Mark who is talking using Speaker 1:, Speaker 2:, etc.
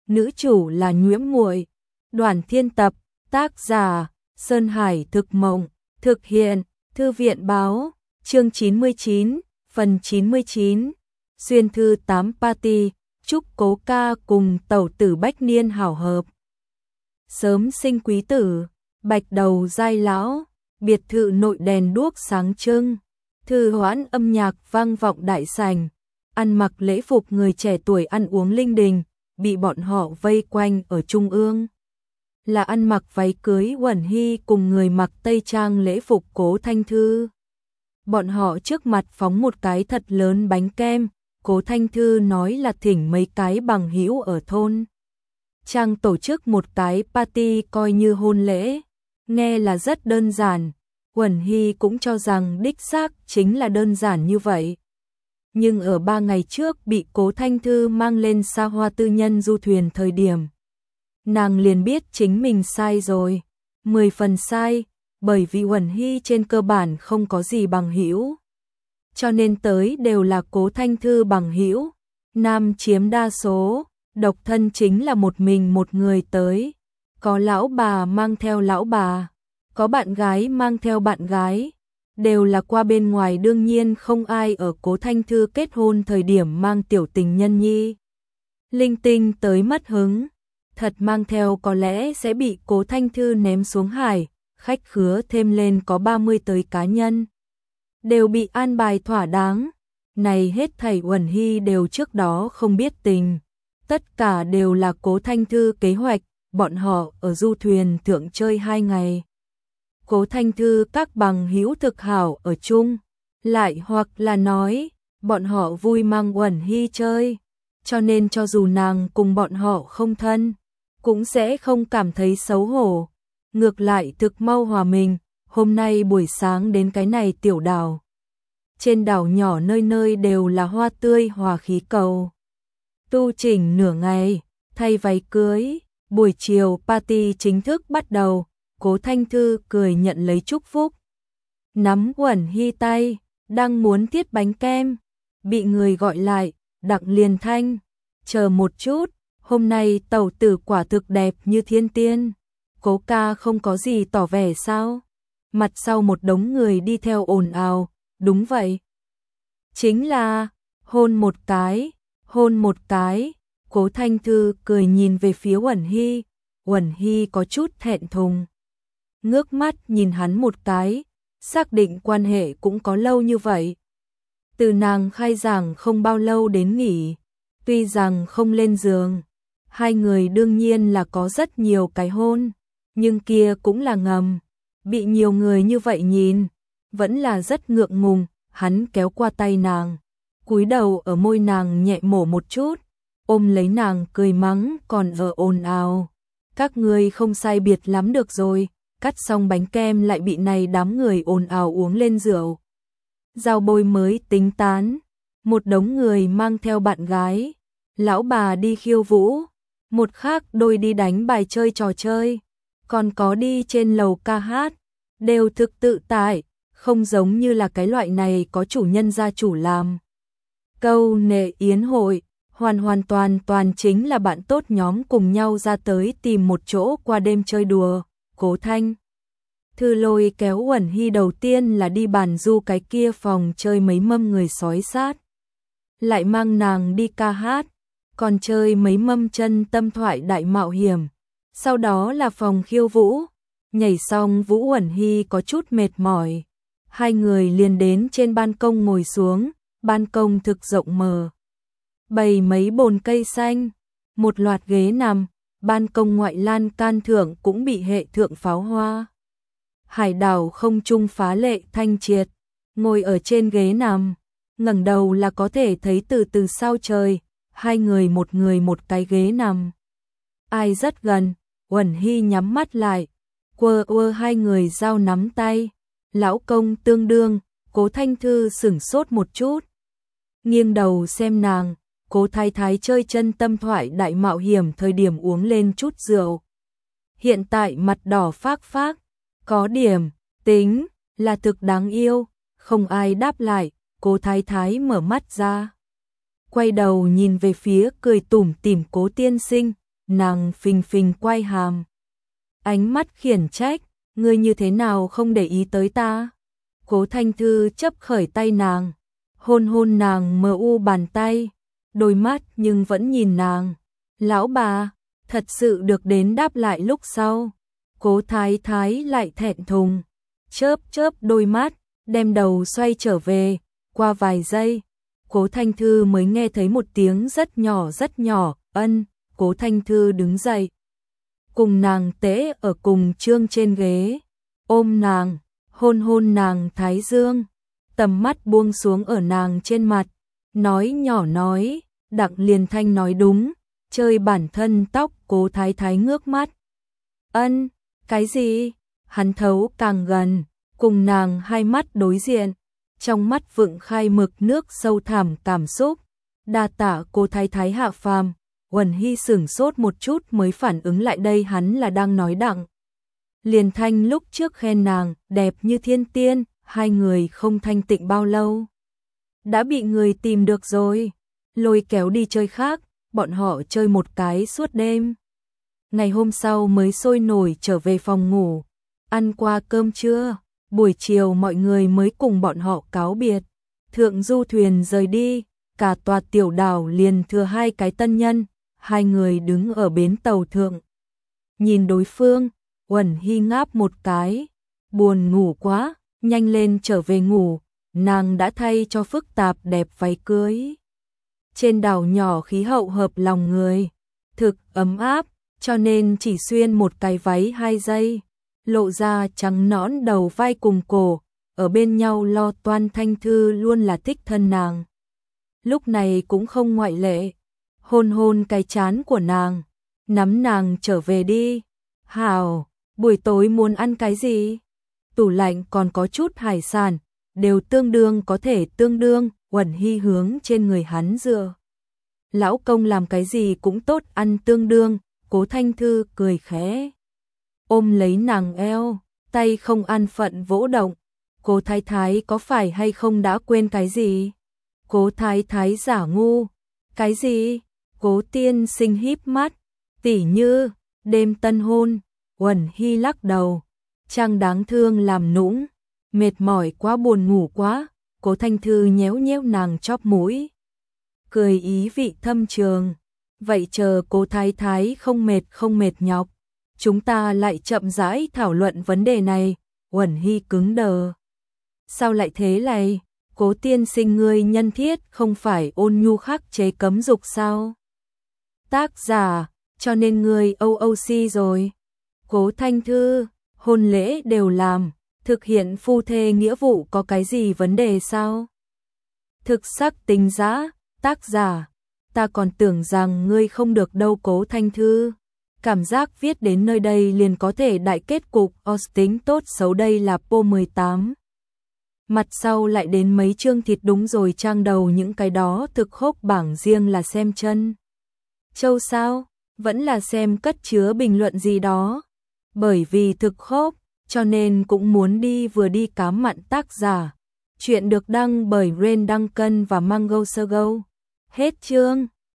Speaker 1: nữ chủ là Nhuễm Muội. Đoàn Thiên tập, tác giả Sơn Hải Thực Mộng, thực hiện Thư viện báo, chương 99, phần 99. Xuyên thư 8 party, chúc Cố ca cùng tẩu tử bách niên hảo hợp. Sớm sinh quý tử, bạch đầu giai lão, biệt thự nội đèn đuốc sáng trưng, thư hoãn âm nhạc vang vọng đại sảnh, ăn mặc lễ phục người trẻ tuổi ăn uống linh đình, bị bọn họ vây quanh ở trung ương. Là ăn mặc váy cưới Uẩn Hy cùng người mặc tây trang lễ phục Cố Thanh Thư. Bọn họ trước mặt phóng một cái thật lớn bánh kem, Cố Thanh Thư nói là thỉnh mấy cái bằng hữu ở thôn trang tổ chức một cái party coi như hôn lễ, nghe là rất đơn giản, Uẩn Hy cũng cho rằng đích xác chính là đơn giản như vậy. Nhưng ở 3 ngày trước bị Cố Thanh Thư mang lên xa hoa tư nhân du thuyền thời điểm, nàng liền biết chính mình sai rồi, 10 phần sai, bởi vì Uẩn Hy trên cơ bản không có gì bằng hữu. Cho nên tới đều là Cố Thanh Thư bằng hữu, nam chiếm đa số, độc thân chính là một mình một người tới, có lão bà mang theo lão bà, có bạn gái mang theo bạn gái, đều là qua bên ngoài, đương nhiên không ai ở Cố Thanh Thư kết hôn thời điểm mang tiểu tình nhân nhi. Linh tinh tới mất hứng, thật mang theo có lẽ sẽ bị Cố Thanh Thư ném xuống hải, khách khứa thêm lên có 30 tới cá nhân. Đều bị an bài thỏa đáng, này hết thảy Uẩn Hy đều trước đó không biết tình. Tất cả đều là Cố Thanh Thư kế hoạch, bọn họ ở du thuyền thượng chơi 2 ngày. Cố Thanh Thư các bằng hữu thực hảo ở chung, lại hoặc là nói, bọn họ vui mang Uẩn Hy chơi, cho nên cho dù nàng cùng bọn họ không thân, cũng sẽ không cảm thấy xấu hổ, ngược lại thực mau hòa mình. Hôm nay buổi sáng đến cái này tiểu đảo, trên đảo nhỏ nơi nơi đều là hoa tươi hòa khí cầu. Tu chỉnh nửa ngày, thay váy cưới, buổi chiều party chính thức bắt đầu, Cố Thanh Thư cười nhận lấy chúc phúc. Nắm Uẩn Hy tay, đang muốn thiết bánh kem, bị người gọi lại, Đặng liền thanh, chờ một chút, hôm nay tẩu tử quả thực đẹp như thiên tiên. Cố ca không có gì tỏ vẻ sao? Mặt sau một đống người đi theo ồn ào, đúng vậy. Chính là, hôn một cái, hôn một cái. Cố Thanh Thư cười nhìn về phía Uẩn Hy có chút thẹn thùng. Ngước mắt nhìn hắn một cái, xác định quan hệ cũng có lâu như vậy. Từ nàng khai giảng không bao lâu đến nghỉ, tuy rằng không lên giường, hai người đương nhiên là có rất nhiều cái hôn, nhưng kia cũng là ngầm, bị nhiều người như vậy nhìn, vẫn là rất ngượng ngùng. Hắn kéo qua tay nàng, cúi đầu ở môi nàng nhẹ mổ một chút, ôm lấy nàng cười mắng còn ở ồn ào. Các ngươi không sai biệt lắm được rồi, cắt xong bánh kem lại bị này đám người ồn ào uống lên rượu. Giao bôi mới tính tán, một đống người mang theo bạn gái, lão bà đi khiêu vũ, một khác đôi đi đánh bài chơi trò chơi, còn có đi trên lầu ca hát, đều thực tự tại, không giống như là cái loại này có chủ nhân gia chủ làm. Câu nệ yến hội, hoàn toàn chính là bạn tốt nhóm cùng nhau ra tới tìm một chỗ qua đêm chơi đùa. Cố Thanh Thư lôi kéo Uẩn Hy đầu tiên là đi bàn du cái kia phòng chơi mấy mâm người sói sát, lại mang nàng đi ca hát, còn chơi mấy mâm chân tâm thoại đại mạo hiểm. Sau đó là phòng khiêu vũ, nhảy xong vũ Uẩn Hy có chút mệt mỏi, hai người liền đến trên ban công ngồi xuống. Ban công thực rộng mở, bày mấy bồn cây xanh, một loạt ghế nằm, ban công ngoại lan can thượng cũng bị hệ thượng pháo hoa. Hải đảo không trung phá lệ thanh triệt, ngồi ở trên ghế nằm, ngẩng đầu là có thể thấy từ sao trời, hai người một cái ghế nằm. Ai rất gần, Uẩn Hy nhắm mắt lại, quơ hai người giao nắm tay, lão công tương đương. Cố Thanh Thư sửng sốt một chút, nghiêng đầu xem nàng. Cố thái thái chơi chân tâm thoại đại mạo hiểm thời điểm uống lên chút rượu, hiện tại mặt đỏ phác phác, có điểm tính là thực đáng yêu. Không ai đáp lại, Cố thái thái mở mắt ra, quay đầu nhìn về phía cười tủm tỉm Cố tiên sinh, nàng phình phình quay hàm. Ánh mắt khiển trách, ngươi như thế nào không để ý tới ta? Cố Thanh Thư chấp khởi tay nàng, hôn hôn nàng mờ u bàn tay, đôi mắt nhưng vẫn nhìn nàng. Lão bà, thật sự được đến đáp lại lúc sau. Cố Thái Thái lại thẹn thùng, chớp chớp đôi mắt, đem đầu xoay trở về. Qua vài giây, Cố Thanh Thư mới nghe thấy một tiếng rất nhỏ, ân. Cố Thanh Thư đứng dậy, cùng nàng tễ ở cùng chương trên ghế, ôm nàng, hôn hôn nàng thái dương, tầm mắt buông xuống ở nàng trên mặt, nói nhỏ nói, Đặng Liền Thanh nói đúng, chơi bản thân tóc. Cố Thái Thái ngước mắt. Ân, cái gì? Hắn thấu càng gần, cùng nàng hai mắt đối diện, trong mắt vựng khai mực nước sâu thẳm cảm xúc. Đa tạ Cố Thái Thái hạ phàm. Uẩn Hy sửng sốt một chút mới phản ứng lại đây hắn là đang nói Đặng Liền Thanh lúc trước khen nàng đẹp như thiên tiên, hai người không thanh tịnh bao lâu đã bị người tìm được rồi, lôi kéo đi chơi khác, bọn họ chơi một cái suốt đêm. Ngày hôm sau mới sôi nổi trở về phòng ngủ, ăn qua cơm trưa, buổi chiều mọi người mới cùng bọn họ cáo biệt. Thượng du thuyền rời đi, cả tòa tiểu đảo liền thừa hai cái tân nhân. Hai người đứng ở bến tàu thượng, nhìn đối phương, Uẩn Hy ngáp một cái, buồn ngủ quá, nhanh lên trở về ngủ. Nàng đã thay cho phức tạp đẹp váy cưới. Trên đảo nhỏ khí hậu hợp lòng người, thực ấm áp, cho nên chỉ xuyên một cái váy 2 giây, lộ ra trắng nõn đầu vai cùng cổ, ở bên nhau lo toan. Thanh Thư luôn là thích thân nàng, lúc này cũng không ngoại lệ. Hôn hôn cái trán của nàng, nắm nàng trở về đi. Hảo, buổi tối muốn ăn cái gì? Tủ lạnh còn có chút hải sản, đều tương đương có thể tương đương. Uẩn Hy hướng trên người hắn dựa. Lão công làm cái gì cũng tốt ăn tương đương. Cố Thanh Thư cười khẽ, ôm lấy nàng eo, tay không an phận vỗ động. Cố Thái Thái có phải hay không đã quên cái gì? Cố Thái Thái giả ngu. Cái gì? Cố tiên sinh híp mắt, tỉ như đêm tân hôn. Uẩn Hy lắc đầu, trang đáng thương làm nũng, mệt mỏi quá, buồn ngủ quá. Cố Thanh Thư nhéo nhéo nàng chóp mũi, cười ý vị thâm trường. Vậy chờ Cố Thái Thái không mệt nhọc, chúng ta lại chậm rãi thảo luận vấn đề này. Uẩn Hy cứng đờ. Sao lại thế này? Cố tiên sinh ngươi nhân thiết không phải ôn nhu khắc chế cấm dục sao? Tác giả, cho nên ngươi OOC rồi. Cố Thanh Thư, hôn lễ đều làm, thực hiện phu thê nghĩa vụ có cái gì vấn đề sao? Thực sắc tính giá. Tác giả, ta còn tưởng rằng ngươi không được đâu. Cố Thanh Thư, cảm giác viết đến nơi đây liền có thể đại kết cục. Tính tốt xấu đây là po 18. Mặt sau lại đến mấy chương thịt, đúng rồi, trang đầu những cái đó thực khốc bảng riêng là xem chân châu sao, vẫn là xem cất chứa bình luận gì đó. Bởi vì thực khốc, cho nên cũng muốn đi vừa đi cám mặn. Tác giả, chuyện được đăng bởi Ren Duncan và Mango Sogo. Hết chương.